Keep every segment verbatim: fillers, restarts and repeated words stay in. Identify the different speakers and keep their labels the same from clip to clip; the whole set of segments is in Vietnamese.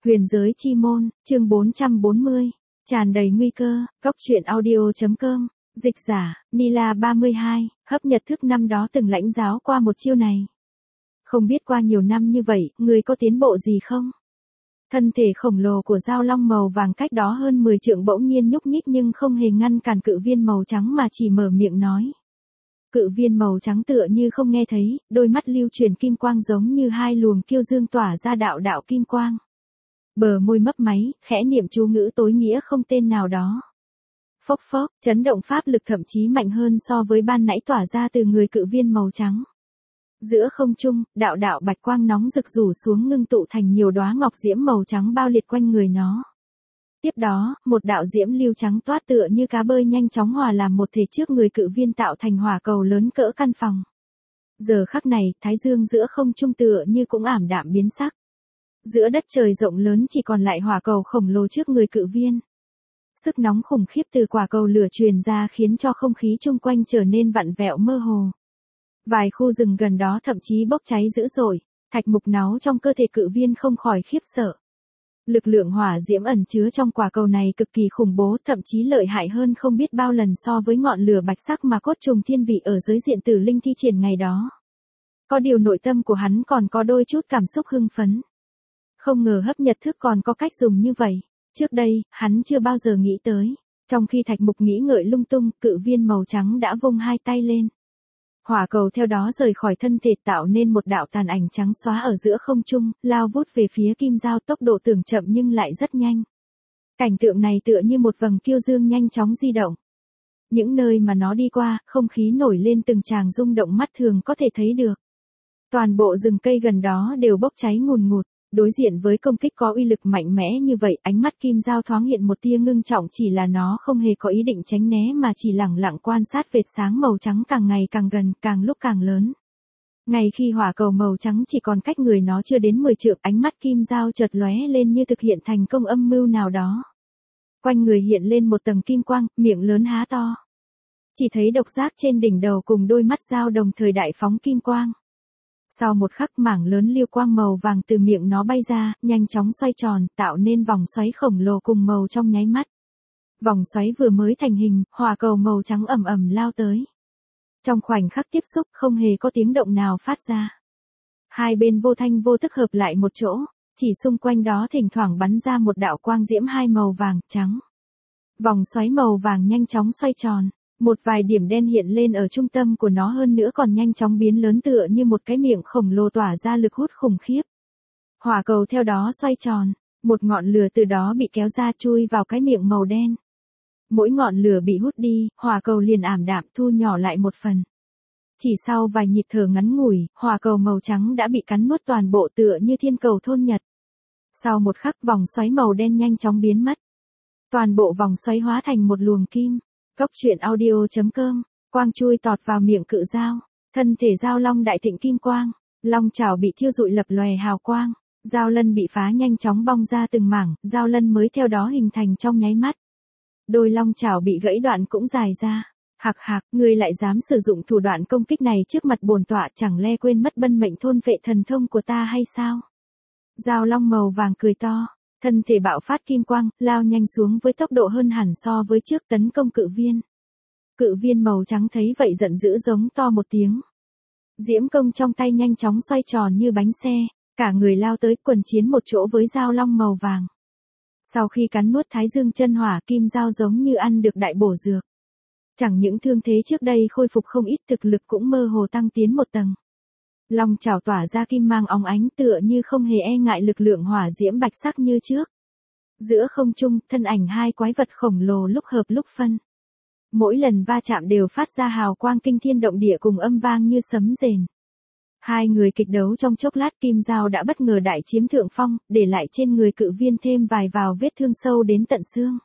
Speaker 1: Huyền giới chi môn, chương bốn trăm bốn mươi, tràn đầy nguy cơ, góc truyện audio.com, dịch giả, Nila ba mươi hai, hấp nhật thức năm đó từng lãnh giáo qua một chiêu này. Không biết qua nhiều năm như vậy, người có tiến bộ gì không? Thân thể khổng lồ của dao long màu vàng cách đó hơn mười trượng bỗng nhiên nhúc nhích nhưng không hề ngăn cản cự viên màu trắng mà chỉ mở miệng nói. Cự viên màu trắng tựa như không nghe thấy, đôi mắt lưu truyền kim quang giống như hai luồng kiêu dương tỏa ra đạo đạo kim quang. Bờ môi mấp máy, khẽ niệm chú ngữ tối nghĩa không tên nào đó. Phốc phốc, chấn động pháp lực thậm chí mạnh hơn so với ban nãy tỏa ra từ người cự viên màu trắng. Giữa không trung, đạo đạo bạch quang nóng rực rủ xuống ngưng tụ thành nhiều đóa ngọc diễm màu trắng bao liệt quanh người nó. Tiếp đó, một đạo diễm lưu trắng toát tựa như cá bơi nhanh chóng hòa làm một thể trước người cự viên tạo thành hỏa cầu lớn cỡ căn phòng. Giờ khắc này, thái dương giữa không trung tựa như cũng ảm đạm biến sắc. Giữa đất trời rộng lớn chỉ còn lại hỏa cầu khổng lồ trước người cự viên. Sức nóng khủng khiếp từ quả cầu lửa truyền ra khiến cho không khí chung quanh trở nên vặn vẹo mơ hồ. Vài khu rừng gần đó thậm chí bốc cháy dữ dội, thạch mục náu trong cơ thể cự viên không khỏi khiếp sợ. Lực lượng hỏa diễm ẩn chứa trong quả cầu này cực kỳ khủng bố, thậm chí lợi hại hơn không biết bao lần so với ngọn lửa bạch sắc mà cốt trùng thiên vị ở dưới diện tử linh thi triển ngày đó. Có điều nội tâm của hắn còn có đôi chút cảm xúc hưng phấn. Không ngờ hấp nhật thức còn có cách dùng như vậy. Trước đây, hắn chưa bao giờ nghĩ tới. Trong khi thạch mục nghĩ ngợi lung tung, cự viên màu trắng đã vung hai tay lên. Hỏa cầu theo đó rời khỏi thân thể tạo nên một đạo tàn ảnh trắng xóa ở giữa không trung, lao vút về phía kim dao, tốc độ tưởng chậm nhưng lại rất nhanh. Cảnh tượng này tựa như một vầng kiêu dương nhanh chóng di động. Những nơi mà nó đi qua, không khí nổi lên từng tràng rung động mắt thường có thể thấy được. Toàn bộ rừng cây gần đó đều bốc cháy ngùn ngụt. Đối diện với công kích có uy lực mạnh mẽ như vậy, ánh mắt kim dao thoáng hiện một tia ngưng trọng, chỉ là nó không hề có ý định tránh né mà chỉ lẳng lặng quan sát vệt sáng màu trắng càng ngày càng gần, càng lúc càng lớn. Ngay khi hỏa cầu màu trắng chỉ còn cách người nó chưa đến mười trượng, ánh mắt kim dao chợt lóe lên như thực hiện thành công âm mưu nào đó. Quanh người hiện lên một tầng kim quang, miệng lớn há to. Chỉ thấy độc giác trên đỉnh đầu cùng đôi mắt dao đồng thời đại phóng kim quang. Sau một khắc mảng lớn lưu quang màu vàng từ miệng nó bay ra, nhanh chóng xoay tròn, tạo nên vòng xoáy khổng lồ cùng màu trong nháy mắt. Vòng xoáy vừa mới thành hình, hỏa cầu màu trắng ầm ầm lao tới. Trong khoảnh khắc tiếp xúc không hề có tiếng động nào phát ra. Hai bên vô thanh vô tức hợp lại một chỗ, chỉ xung quanh đó thỉnh thoảng bắn ra một đạo quang diễm hai màu vàng, trắng. Vòng xoáy màu vàng nhanh chóng xoay tròn. Một vài điểm đen hiện lên ở trung tâm của nó, hơn nữa còn nhanh chóng biến lớn tựa như một cái miệng khổng lồ tỏa ra lực hút khủng khiếp. Hỏa cầu theo đó xoay tròn, một ngọn lửa từ đó bị kéo ra chui vào cái miệng màu đen. Mỗi ngọn lửa bị hút đi, hỏa cầu liền ảm đạm thu nhỏ lại một phần. Chỉ sau vài nhịp thở ngắn ngủi, hỏa cầu màu trắng đã bị cắn nuốt toàn bộ tựa như thiên cầu thôn nhật. Sau một khắc vòng xoáy màu đen nhanh chóng biến mất. Toàn bộ vòng xoáy hóa thành một luồng kim. Góc truyện audio.com, quang chui tọt vào miệng cự dao, thân thể dao long đại thịnh kim quang, long chảo bị thiêu rụi lập lòe hào quang, dao lân bị phá nhanh chóng bong ra từng mảng, dao lân mới theo đó hình thành trong nháy mắt. Đôi long chảo bị gãy đoạn cũng dài ra. Hạc hạc, ngươi lại dám sử dụng thủ đoạn công kích này trước mặt bổn tọa, chẳng lẽ quên mất bân mệnh thôn phệ thần thông của ta hay sao? Dao long màu vàng cười to. Thân thể bạo phát kim quang, lao nhanh xuống với tốc độ hơn hẳn so với trước tấn công cự viên. Cự viên màu trắng thấy vậy giận dữ giống to một tiếng. Diễm công trong tay nhanh chóng xoay tròn như bánh xe, cả người lao tới quần chiến một chỗ với dao long màu vàng. Sau khi cắn nuốt thái dương chân hỏa, kim dao giống như ăn được đại bổ dược. Chẳng những thương thế trước đây khôi phục không ít, thực lực cũng mơ hồ tăng tiến một tầng. Long chảo tỏa ra kim mang óng ánh tựa như không hề e ngại lực lượng hỏa diễm bạch sắc như trước. Giữa không trung, thân ảnh hai quái vật khổng lồ lúc hợp lúc phân. Mỗi lần va chạm đều phát ra hào quang kinh thiên động địa cùng âm vang như sấm rền. Hai người kịch đấu trong chốc lát, kim dao đã bất ngờ đại chiếm thượng phong, để lại trên người cự viên thêm vài vào vết thương sâu đến tận xương.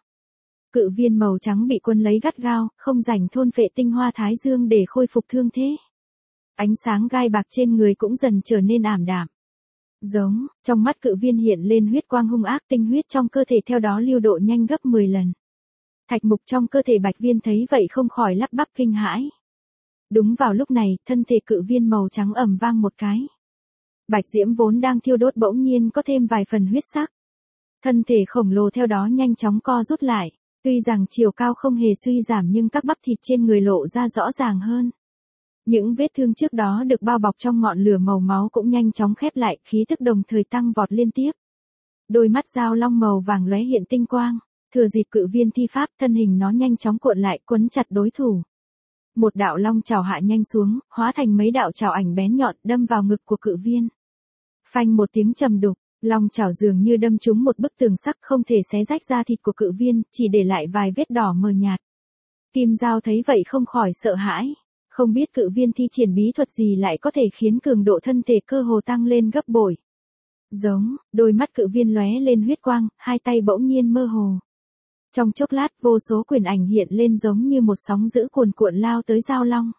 Speaker 1: Cự viên màu trắng bị quân lấy gắt gao, không rảnh thôn phệ tinh hoa thái dương để khôi phục thương thế. Ánh sáng gai bạc trên người cũng dần trở nên ảm đạm. Giống, trong mắt cự viên hiện lên huyết quang hung ác, tinh huyết trong cơ thể theo đó lưu độ nhanh gấp mười lần. Thạch mục trong cơ thể bạch viên thấy vậy không khỏi lắp bắp kinh hãi. Đúng vào lúc này, thân thể cự viên màu trắng ầm vang một cái. Bạch diễm vốn đang thiêu đốt bỗng nhiên có thêm vài phần huyết sắc. Thân thể khổng lồ theo đó nhanh chóng co rút lại. Tuy rằng chiều cao không hề suy giảm nhưng các bắp thịt trên người lộ ra rõ ràng hơn. Những vết thương trước đó được bao bọc trong ngọn lửa màu máu cũng nhanh chóng khép lại, khí tức đồng thời tăng vọt liên tiếp. Đôi mắt dao long màu vàng lóe hiện tinh quang, thừa dịp cự viên thi pháp, thân hình nó nhanh chóng cuộn lại, quấn chặt đối thủ. Một đạo long chảo hạ nhanh xuống, hóa thành mấy đạo chảo ảnh bén nhọn đâm vào ngực của cự viên. Phanh một tiếng trầm đục, long chảo dường như đâm trúng một bức tường sắt, không thể xé rách da thịt của cự viên, chỉ để lại vài vết đỏ mờ nhạt. Kim Dao thấy vậy không khỏi sợ hãi, không biết cự viên thi triển bí thuật gì lại có thể khiến cường độ thân thể cơ hồ tăng lên gấp bội. Giống, đôi mắt cự viên lóe lên huyết quang, hai tay bỗng nhiên mơ hồ. Trong chốc lát vô số quyền ảnh hiện lên giống như một sóng dữ cuồn cuộn lao tới dao long.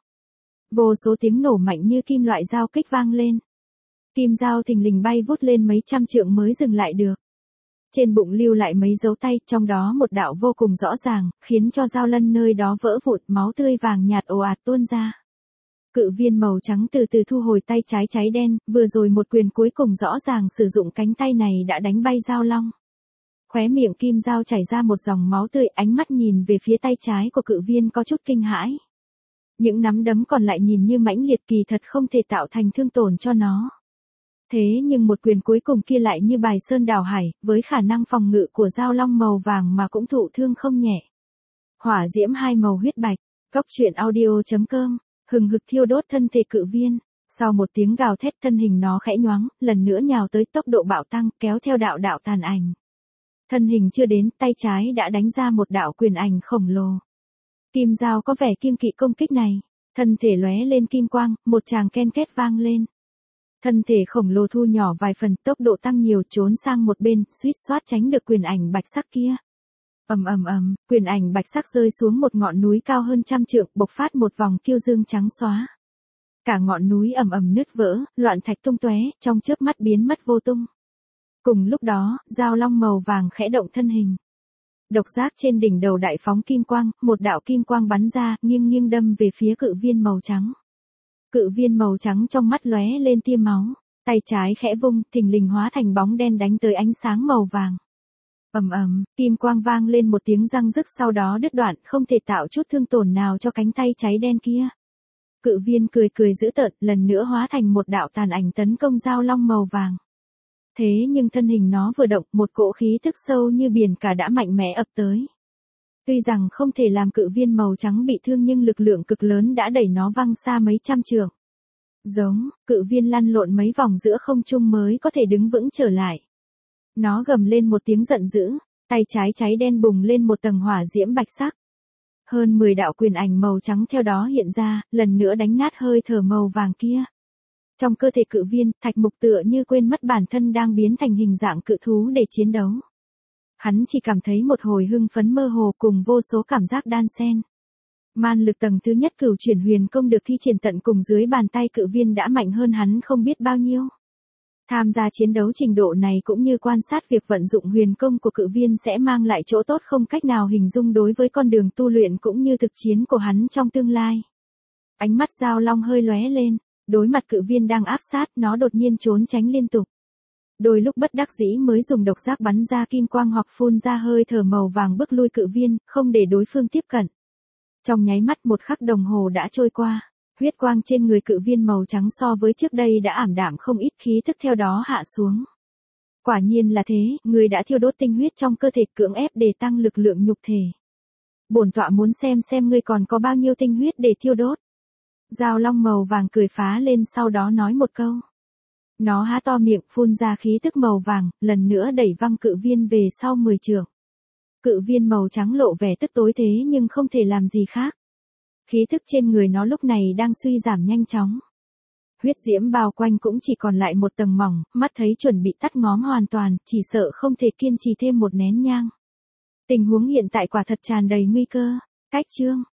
Speaker 1: Vô số tiếng nổ mạnh như kim loại dao kích vang lên. Kim Dao thình lình bay vút lên mấy trăm trượng mới dừng lại được. Trên bụng lưu lại mấy dấu tay, trong đó một đạo vô cùng rõ ràng, khiến cho dao lân nơi đó vỡ vụn, máu tươi vàng nhạt ồ ạt tuôn ra. Cự viên màu trắng từ từ thu hồi tay trái cháy đen, vừa rồi một quyền cuối cùng rõ ràng sử dụng cánh tay này đã đánh bay dao long. Khóe miệng Kim Dao chảy ra một dòng máu tươi, ánh mắt nhìn về phía tay trái của cự viên có chút kinh hãi. Những nắm đấm còn lại nhìn như mãnh liệt, kỳ thật không thể tạo thành thương tổn cho nó. Thế nhưng một quyền cuối cùng kia lại như bài sơn đảo hải, với khả năng phòng ngự của dao long màu vàng mà cũng thụ thương không nhẹ. Hỏa diễm hai màu huyết bạch, Góc truyện audio chấm com, hừng hực thiêu đốt thân thể cự viên. Sau một tiếng gào thét, thân hình nó khẽ nhoáng, lần nữa nhào tới, tốc độ bạo tăng, kéo theo đạo đạo tàn ảnh. Thân hình chưa đến, tay trái đã đánh ra một đạo quyền ảnh khổng lồ. Kim Dao có vẻ kiêng kỵ công kích này, thân thể lóe lên kim quang, một tràng ken két vang lên. Thân thể khổng lồ thu nhỏ vài phần, tốc độ tăng nhiều, trốn sang một bên, suýt soát tránh được quyền ảnh bạch sắc kia. Ầm ầm ầm, quyền ảnh bạch sắc rơi xuống một ngọn núi cao hơn trăm trượng, bộc phát một vòng kiêu dương trắng xóa. Cả ngọn núi ầm ầm nứt vỡ, loạn thạch tung tóe, trong chớp mắt biến mất vô tung. Cùng lúc đó, dao long màu vàng khẽ động thân hình. Độc giác trên đỉnh đầu đại phóng kim quang, một đạo kim quang bắn ra, nghiêng nghiêng đâm về phía cự viên màu trắng. Cự viên màu trắng trong mắt lóe lên tia máu, tay trái khẽ vung, thình lình hóa thành bóng đen đánh tới ánh sáng màu vàng. Ầm ầm, kim quang vang lên một tiếng răng rức, sau đó đứt đoạn, không thể tạo chút thương tổn nào cho cánh tay cháy đen kia. Cự viên cười cười dữ tợn, lần nữa hóa thành một đạo tàn ảnh tấn công dao long màu vàng. Thế nhưng thân hình nó vừa động, một cỗ khí tức sâu như biển cả đã mạnh mẽ ập tới. Tuy rằng không thể làm cự viên màu trắng bị thương nhưng lực lượng cực lớn đã đẩy nó văng xa mấy trăm trượng. Giống, cự viên lăn lộn mấy vòng giữa không trung mới có thể đứng vững trở lại. Nó gầm lên một tiếng giận dữ, tay trái cháy đen bùng lên một tầng hỏa diễm bạch sắc. Hơn mười đạo quyền ảnh màu trắng theo đó hiện ra, lần nữa đánh nát hơi thở màu vàng kia. Trong cơ thể cự viên, Thạch Mục tựa như quên mất bản thân đang biến thành hình dạng cự thú để chiến đấu. Hắn chỉ cảm thấy một hồi hưng phấn mơ hồ cùng vô số cảm giác đan xen. Man lực tầng thứ nhất cửu chuyển huyền công được thi triển tận cùng dưới bàn tay cự viên đã mạnh hơn hắn không biết bao nhiêu. Tham gia chiến đấu trình độ này cũng như quan sát việc vận dụng huyền công của cự viên sẽ mang lại chỗ tốt không cách nào hình dung đối với con đường tu luyện cũng như thực chiến của hắn trong tương lai. Ánh mắt dao long hơi lóe lên, đối mặt cự viên đang áp sát, nó đột nhiên trốn tránh liên tục. Đôi lúc bất đắc dĩ mới dùng độc giác bắn ra kim quang hoặc phun ra hơi thở màu vàng bức lui cự viên, không để đối phương tiếp cận. Trong nháy mắt một khắc đồng hồ đã trôi qua, huyết quang trên người cự viên màu trắng so với trước đây đã ảm đạm không ít, khí tức theo đó hạ xuống. Quả nhiên là thế, người đã thiêu đốt tinh huyết trong cơ thể, cưỡng ép để tăng lực lượng nhục thể. Bổn tọa muốn xem xem ngươi còn có bao nhiêu tinh huyết để thiêu đốt. Dao long màu vàng cười phá lên, sau đó nói một câu. Nó há to miệng phun ra khí tức màu vàng, lần nữa đẩy văng cự viên về sau mười trượng. Cự viên màu trắng lộ vẻ tức tối thế nhưng không thể làm gì khác. Khí tức trên người nó lúc này đang suy giảm nhanh chóng. Huyết diễm bao quanh cũng chỉ còn lại một tầng mỏng, mắt thấy chuẩn bị tắt ngóm hoàn toàn, chỉ sợ không thể kiên trì thêm một nén nhang. Tình huống hiện tại quả thật tràn đầy nguy cơ. Cách chương